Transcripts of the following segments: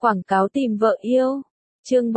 Quảng cáo tìm vợ yêu. Chương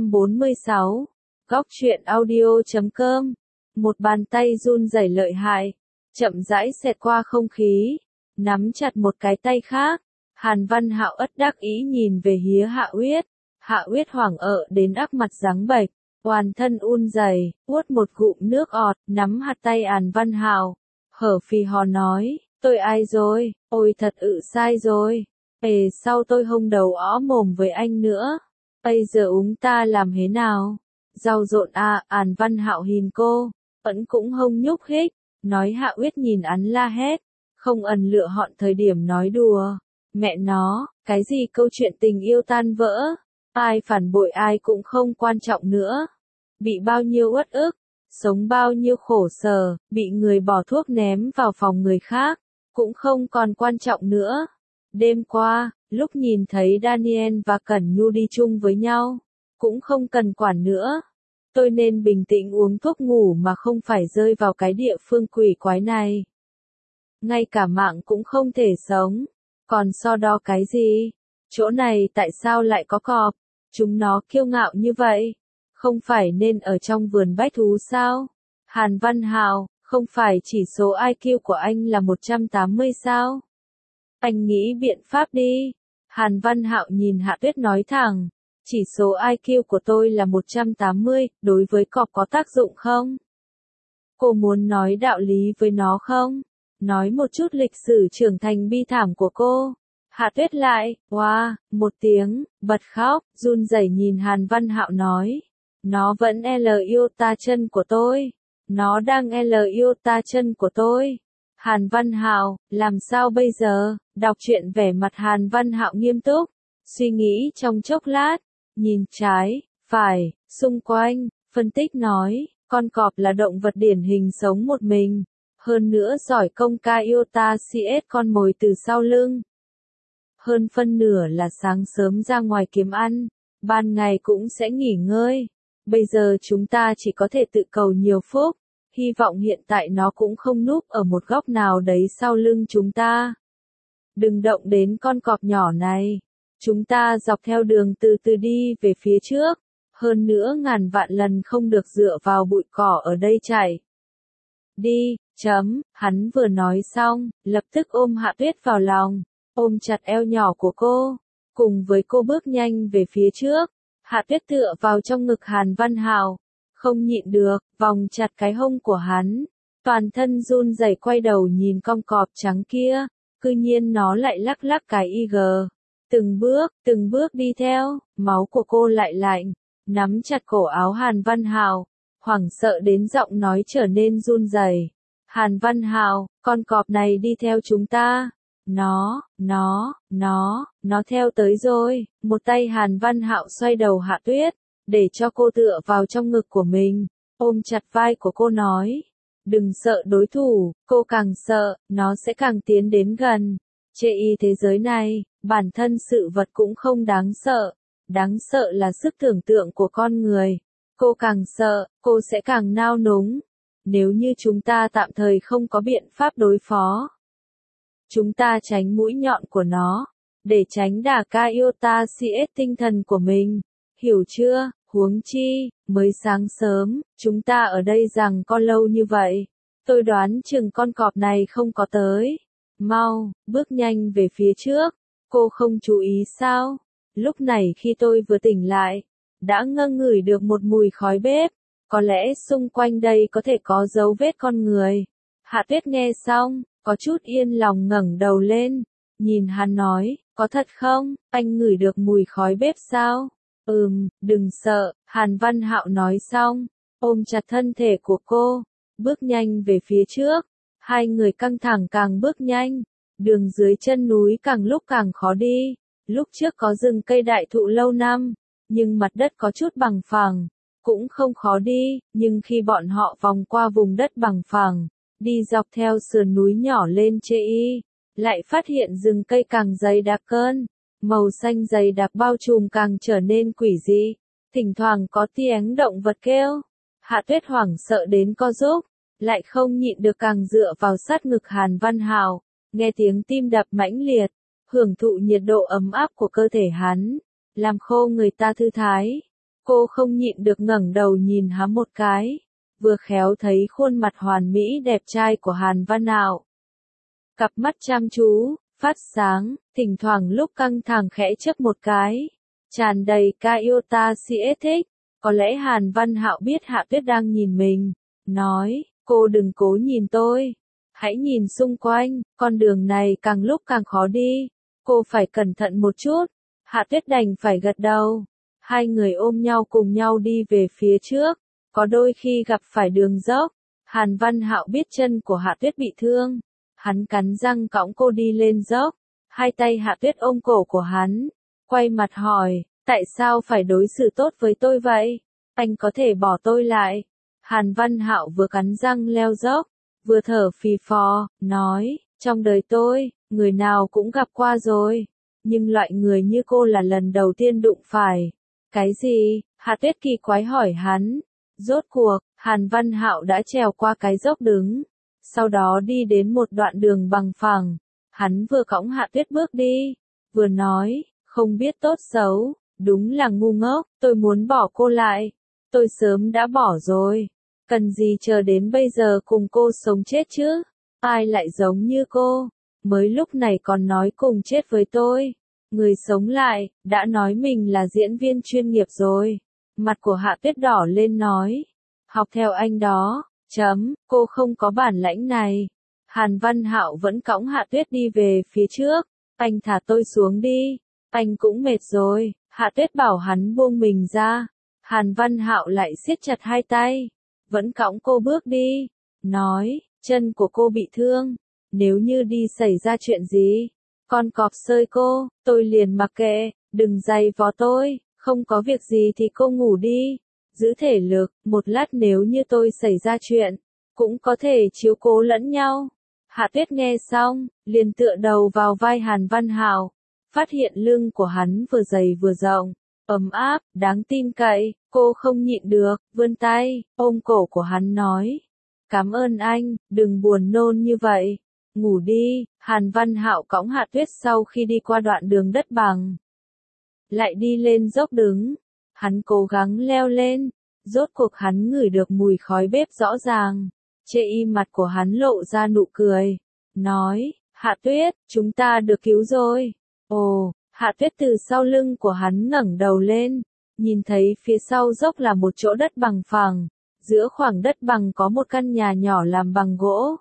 346. Góc truyện audio.com. Một bàn tay run rẩy lợi hại, chậm rãi xẹt qua không khí, nắm chặt một cái tay khác. Hàn Văn Hạo ất đắc ý nhìn về phía Hạ Uyết. Hạ Uyết hoảng đến ắc mặt trắng bệch, toàn thân run rẩy, uốt một ngụm nước ọt, nắm hạt tay Hàn Văn Hạo, hở phì hò nói, tôi ai rồi, ôi thật sai rồi. Sau tôi không đầu ó mồm với anh nữa. Bây giờ chúng ta làm thế nào? Rau rộn à, Hàn Văn Hạo nhìn cô, vẫn cũng không nhúc nhích, nói. Hạ Uyết nhìn hắn la hét, không ẩn lựa họn thời điểm nói đùa. Mẹ nó, cái gì câu chuyện tình yêu tan vỡ, ai phản bội ai cũng không quan trọng nữa. Bị bao nhiêu uất ức, sống bao nhiêu khổ sở, bị người bỏ thuốc ném vào phòng người khác, cũng không còn quan trọng nữa. Đêm qua, lúc nhìn thấy Daniel và Cẩn Nhu đi chung với nhau, cũng không cần quản nữa. Tôi nên bình tĩnh uống thuốc ngủ mà không phải rơi vào cái địa phương quỷ quái này. Ngay cả mạng cũng không thể sống. Còn so đo cái gì? Chỗ này tại sao lại có cọp? Chúng nó kiêu ngạo như vậy. Không phải nên ở trong vườn bách thú sao? Hàn Văn Hạo, không phải chỉ số IQ của anh là 180 sao? Anh nghĩ biện pháp đi. Hàn Văn Hạo nhìn Hạ Tuyết nói thẳng. Chỉ số IQ của tôi là 180, đối với cọp có tác dụng không? Cô muốn nói đạo lý với nó không? Nói một chút lịch sử trưởng thành bi thảm của cô. Hạ Tuyết lại, wow, một tiếng, bật khóc, run rẩy nhìn Hàn Văn Hạo nói. Nó vẫn yêu ta chân của tôi. Nó đang yêu ta chân của tôi. Hàn Văn Hạo, làm sao bây giờ? Đọc truyện vẻ mặt Hàn Văn Hạo nghiêm túc, suy nghĩ trong chốc lát, nhìn trái, phải, xung quanh, phân tích nói, con cọp là động vật điển hình sống một mình, hơn nữa giỏi công ca yêu ta CS con mồi từ sau lưng. Hơn phân nửa là sáng sớm ra ngoài kiếm ăn, ban ngày cũng sẽ nghỉ ngơi. Bây giờ chúng ta chỉ có thể tự cầu nhiều phúc, hy vọng hiện tại nó cũng không núp ở một góc nào đấy sau lưng chúng ta. Đừng động đến con cọp nhỏ này. Chúng ta dọc theo đường từ từ đi về phía trước. Hơn nữa ngàn vạn lần không được dựa vào bụi cỏ ở đây chạy. Đi, hắn vừa nói xong, lập tức ôm Hạ Tuyết vào lòng, ôm chặt eo nhỏ của cô, cùng với cô bước nhanh về phía trước. Hạ Tuyết tựa vào trong ngực Hàn Văn Hạo, không nhịn được, vòng chặt cái hông của hắn, toàn thân run rẩy quay đầu nhìn con cọp trắng kia, cư nhiên nó lại lắc lắc cái IG. Từng bước đi theo, máu của cô lại lạnh, nắm chặt cổ áo Hàn Văn Hạo, hoảng sợ đến giọng nói trở nên run rẩy. Hàn Văn Hạo, con cọp này đi theo chúng ta. Nó theo tới rồi. Một tay Hàn Văn Hạo xoay đầu Hạ Tuyết, để cho cô tựa vào trong ngực của mình, ôm chặt vai của cô nói. Đừng sợ đối thủ, cô càng sợ, nó sẽ càng tiến đến gần. Thế giới này, bản thân sự vật cũng không đáng sợ là sức tưởng tượng của con người. Cô càng sợ, cô sẽ càng nao núng. Nếu như chúng ta tạm thời không có biện pháp đối phó, chúng ta tránh mũi nhọn của nó, để tránh đả ca yêu ta CS tinh thần của mình. Hiểu chưa? Huống chi, mới sáng sớm, chúng ta ở đây rằng có lâu như vậy. Tôi đoán chừng con cọp này không có tới. Mau, bước nhanh về phía trước. Cô không chú ý sao? Lúc này khi tôi vừa tỉnh lại, đã ngửi được một mùi khói bếp. Có lẽ xung quanh đây có thể có dấu vết con người. Hạ Tuyết nghe xong, có chút yên lòng ngẩng đầu lên, nhìn hắn nói, có thật không? Anh ngửi được mùi khói bếp sao? Đừng sợ, Hàn Văn Hạo nói xong, ôm chặt thân thể của cô, bước nhanh về phía trước. Hai người căng thẳng càng bước nhanh, đường dưới chân núi càng lúc càng khó đi. Lúc trước có rừng cây đại thụ lâu năm, nhưng mặt đất có chút bằng phẳng, cũng không khó đi, nhưng khi bọn họ vòng qua vùng đất bằng phẳng, đi dọc theo sườn núi nhỏ lên lại phát hiện rừng cây càng dày đặc hơn, màu xanh dày đặc bao trùm càng trở nên quỷ dị, thỉnh thoảng có tiếng động vật kêu. Hạ Tuyết hoảng sợ đến co rúm, lại không nhịn được càng dựa vào sát ngực Hàn Văn Hạo, nghe tiếng tim đập mãnh liệt, hưởng thụ nhiệt độ ấm áp của cơ thể hắn, làm khô người ta thư thái. Cô không nhịn được ngẩng đầu nhìn hắn một cái, vừa khéo thấy khuôn mặt hoàn mỹ đẹp trai của Hàn Văn Hạo. Cặp mắt chăm chú, phát sáng, thỉnh thoảng lúc căng thẳng khẽ chớp một cái, tràn đầy ca yêu ta si thích. Có lẽ Hàn Văn Hạo biết Hạ Tuyết đang nhìn mình, nói, cô đừng cố nhìn tôi, hãy nhìn xung quanh, con đường này càng lúc càng khó đi, cô phải cẩn thận một chút. Hạ Tuyết đành phải gật đầu. Hai người ôm nhau cùng nhau đi về phía trước, có đôi khi gặp phải đường dốc. Hàn Văn Hạo biết chân của Hạ Tuyết bị thương, hắn cắn răng cõng cô đi lên dốc, hai tay Hạ Tuyết ôm cổ của hắn, quay mặt hỏi, tại sao phải đối xử tốt với tôi vậy? Anh có thể bỏ tôi lại. Hàn Văn Hạo vừa cắn răng leo dốc, vừa thở phì phò, nói, trong đời tôi, người nào cũng gặp qua rồi, nhưng loại người như cô là lần đầu tiên đụng phải. Cái gì? Hạ Tuyết kỳ quái hỏi hắn. Rốt cuộc, Hàn Văn Hạo đã trèo qua cái dốc đứng, sau đó đi đến một đoạn đường bằng phẳng. Hắn vừa cõng Hạ Tuyết bước đi, vừa nói, không biết tốt xấu, đúng là ngu ngốc, tôi muốn bỏ cô lại. Tôi sớm đã bỏ rồi, cần gì chờ đến bây giờ cùng cô sống chết chứ? Ai lại giống như cô, mới lúc này còn nói cùng chết với tôi. Người sống lại, đã nói mình là diễn viên chuyên nghiệp rồi. Mặt của Hạ Tuyết đỏ lên nói, học theo anh đó, cô không có bản lãnh này. Hàn Văn Hạo vẫn cõng Hạ Tuyết đi về phía trước, anh thả tôi xuống đi, anh cũng mệt rồi. Hạ Tuyết bảo hắn buông mình ra, Hàn Văn Hạo lại siết chặt hai tay, vẫn cõng cô bước đi, nói, chân của cô bị thương, nếu như đi xảy ra chuyện gì, con cọp sơi cô, tôi liền mặc kệ, đừng giày vò tôi, không có việc gì thì cô ngủ đi, giữ thể lực, một lát nếu như tôi xảy ra chuyện, cũng có thể chiếu cố lẫn nhau. Hạ Tuyết nghe xong, liền tựa đầu vào vai Hàn Văn Hạo, phát hiện lưng của hắn vừa dày vừa rộng, ấm áp, đáng tin cậy, cô không nhịn được, vươn tay, ôm cổ của hắn nói, cảm ơn anh, đừng buồn nôn như vậy. Ngủ đi. Hàn Văn Hạo cõng Hạ Tuyết sau khi đi qua đoạn đường đất bằng, lại đi lên dốc đứng. Hắn cố gắng leo lên, rốt cuộc hắn ngửi được mùi khói bếp rõ ràng. Chê y mặt của hắn lộ ra nụ cười, nói, Hạ Tuyết, chúng ta được cứu rồi. Ồ, Hạ Tuyết từ sau lưng của hắn ngẩng đầu lên, nhìn thấy phía sau dốc là một chỗ đất bằng phẳng, giữa khoảng đất bằng có một căn nhà nhỏ làm bằng gỗ.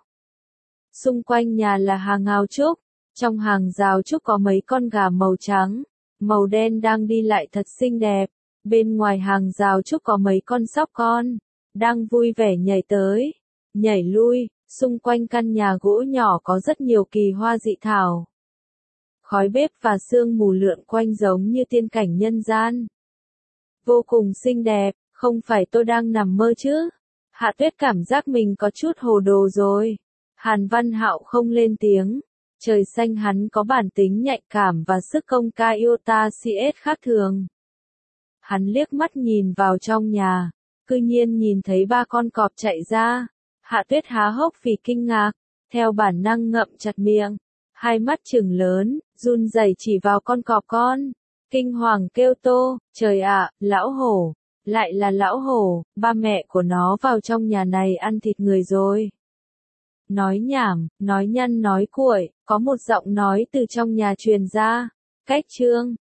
Xung quanh nhà là hàng rào trúc, trong hàng rào trúc có mấy con gà màu trắng, màu đen đang đi lại thật xinh đẹp. Bên ngoài hàng rào trúc có mấy con sóc con, đang vui vẻ nhảy tới, nhảy lui. Xung quanh căn nhà gỗ nhỏ có rất nhiều kỳ hoa dị thảo. Khói bếp và sương mù lượn quanh giống như tiên cảnh nhân gian. Vô cùng xinh đẹp, không phải tôi đang nằm mơ chứ? Hạ Tuyết cảm giác mình có chút hồ đồ rồi. Hàn Văn Hạo không lên tiếng. Trời xanh hắn có bản tính nhạy cảm và sức công ca iota CS khác thường. Hắn liếc mắt nhìn vào trong nhà, cư nhiên nhìn thấy ba con cọp chạy ra. Hạ Tuyết há hốc vì kinh ngạc, theo bản năng ngậm chặt miệng, hai mắt trừng lớn, run rẩy chỉ vào con cọp con, kinh hoàng kêu to, trời ạ, lão hổ, lại là lão hổ, ba mẹ của nó vào trong nhà này ăn thịt người rồi. Nói nhảm, nói nhăn nói cuội, có một giọng nói từ trong nhà truyền ra, cách chương.